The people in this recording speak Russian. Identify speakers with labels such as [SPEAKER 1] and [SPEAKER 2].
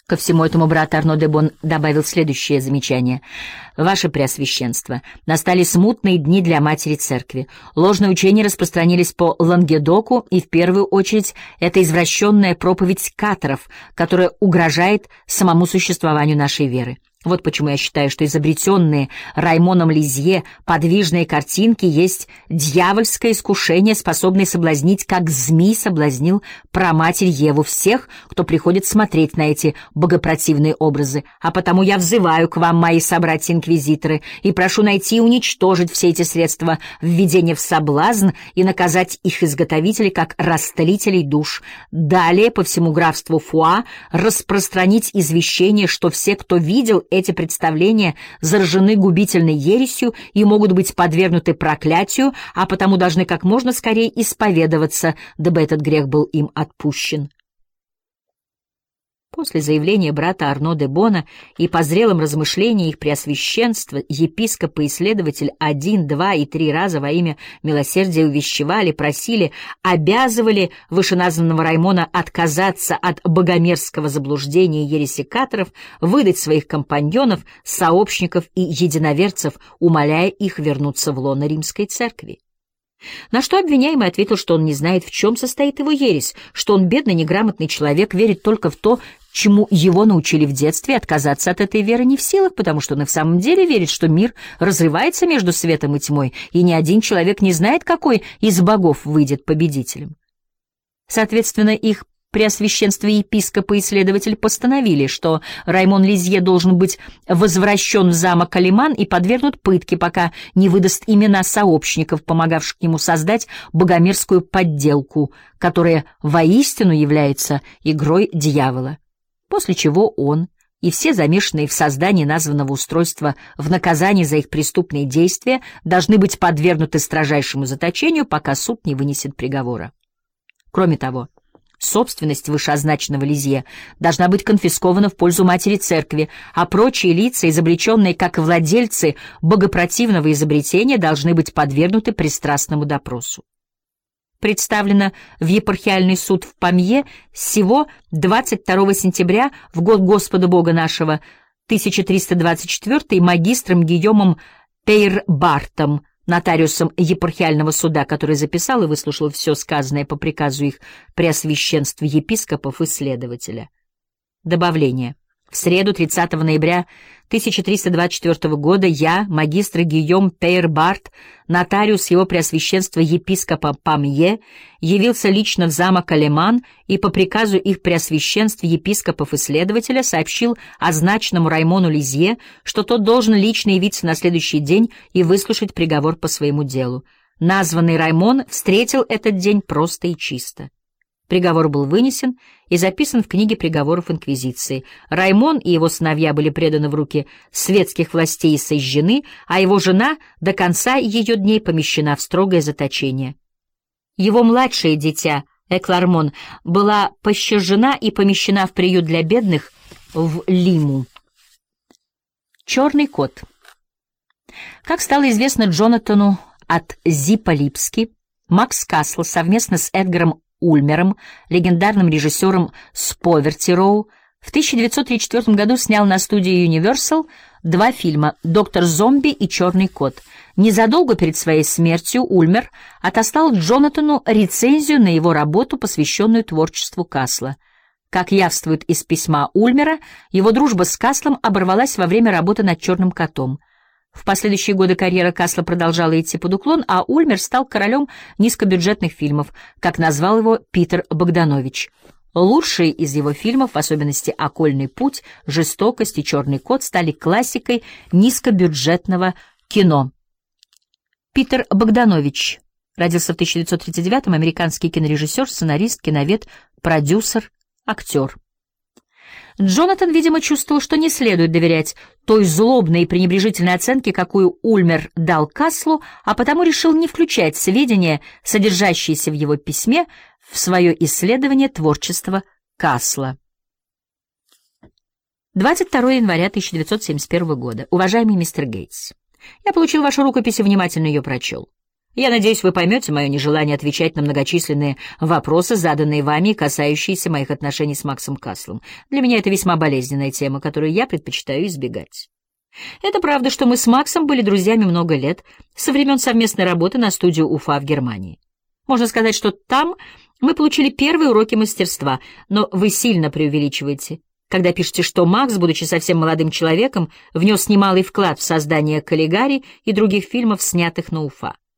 [SPEAKER 1] Ко всему этому брат Арно де Бон добавил следующее замечание. «Ваше Преосвященство, настали смутные дни для Матери Церкви. Ложные учения распространились по Лангедоку, и в первую очередь это извращенная проповедь каторов, которая угрожает самому существованию нашей веры. Вот почему я считаю, что изобретенные Раймоном Лизье подвижные картинки есть дьявольское искушение, способное соблазнить, как змей соблазнил праматерь Еву всех, кто приходит смотреть на эти богопротивные образы. А потому я взываю к вам, мои собратья-инквизиторы, и прошу найти и уничтожить все эти средства введения в соблазн и наказать их изготовителей как растлителей душ. Далее по всему графству Фуа распространить извещение, что все, кто видел эти представления, заражены губительной ересью и могут быть подвергнуты проклятию, а потому должны как можно скорее исповедоваться, дабы этот грех был им отпущен». После заявления брата Арно де Бона и по зрелым размышлениям их преосвященства епископ и исследователь 1, 2 и 3 раза во имя милосердия увещевали, просили, обязывали вышеназванного Раймона отказаться от богомерзкого заблуждения ереси каторов, выдать своих компаньонов, сообщников и единоверцев, умоляя их вернуться в лоно Римской Церкви. На что обвиняемый ответил, что он не знает, в чем состоит его ересь, что он бедный, неграмотный человек, верит только в то, чему его научили в детстве, и отказаться от этой веры не в силах, потому что он и в самом деле верит, что мир разрывается между светом и тьмой, и ни один человек не знает, какой из богов выйдет победителем. Соответственно, их Преосвященство епископ и исследователь постановили, что Раймон Лизье должен быть возвращен в замок Алиман и подвергнут пытке, пока не выдаст имена сообщников, помогавших ему создать богомерзкую подделку, которая воистину является игрой дьявола. После чего он и все замешанные в создании названного устройства в наказании за их преступные действия должны быть подвергнуты строжайшему заточению, пока суд не вынесет приговора. Кроме того, собственность вышеозначенного Лизье должна быть конфискована в пользу матери церкви, а прочие лица, изобличенные как владельцы богопротивного изобретения, должны быть подвергнуты пристрастному допросу. Представлено в епархиальный суд в Памье сего 22 сентября в год Господа Бога нашего 1324 магистром Гийомом Пейрбартом, нотариусом епархиального суда, который записал и выслушал все сказанное по приказу их преосвященств епископов и следователя. Добавление. В среду 30 ноября 1324 года я, магистр Гийом Пейрбарт, нотариус его преосвященства епископа Памье, явился лично в замок Алеман и по приказу их преосвященств епископов и следователя сообщил означенному Раймону Лизье, что тот должен лично явиться на следующий день и выслушать приговор по своему делу. Названный Раймон встретил этот день просто и чисто. Приговор был вынесен и записан в книге приговоров Инквизиции. Раймон и его сыновья были преданы в руки светских властей и сожжены, а его жена до конца ее дней помещена в строгое заточение. Его младшее дитя, Эклармон, была пощажена и помещена в приют для бедных в Лиму. Черный кот. Как стало известно Джонатану от Зиппа Липски, Макс Касл совместно с Эдгаром Ульмером, легендарным режиссером с Поверти-Роу, в 1934 году снял на студии Universal 2 фильма «Доктор Зомби» и «Черный кот». Незадолго перед своей смертью Ульмер отослал Джонатану рецензию на его работу, посвященную творчеству Касла. Как явствует из письма Ульмера, его дружба с Каслом оборвалась во время работы над «Черным котом». В последующие годы карьера Касла продолжала идти под уклон, а Ульмер стал королем низкобюджетных фильмов, как назвал его Питер Богданович. Лучшие из его фильмов, в особенности «Окольный путь», «Жестокость» и «Черный кот», стали классикой низкобюджетного кино. Питер Богданович родился в 1939-м, американский кинорежиссер, сценарист, киновед, продюсер, актер. Джонатан, видимо, чувствовал, что не следует доверять той злобной и пренебрежительной оценке, какую Ульмер дал Каслу, а потому решил не включать сведения, содержащиеся в его письме, в свое исследование творчества Касла. 22 января 1971 года. Уважаемый мистер Гейтс, я получил вашу рукопись и внимательно ее прочел. Я надеюсь, вы поймете мое нежелание отвечать на многочисленные вопросы, заданные вами и касающиеся моих отношений с Максом Каслом. Для меня это весьма болезненная тема, которую я предпочитаю избегать. Это правда, что мы с Максом были друзьями много лет, со времен совместной работы на студию Уфа в Германии. Можно сказать, что там мы получили первые уроки мастерства, но вы сильно преувеличиваете, когда пишете, что Макс, будучи совсем молодым человеком, внес немалый вклад в создание «Каллигари» и других фильмов, снятых на Уфа.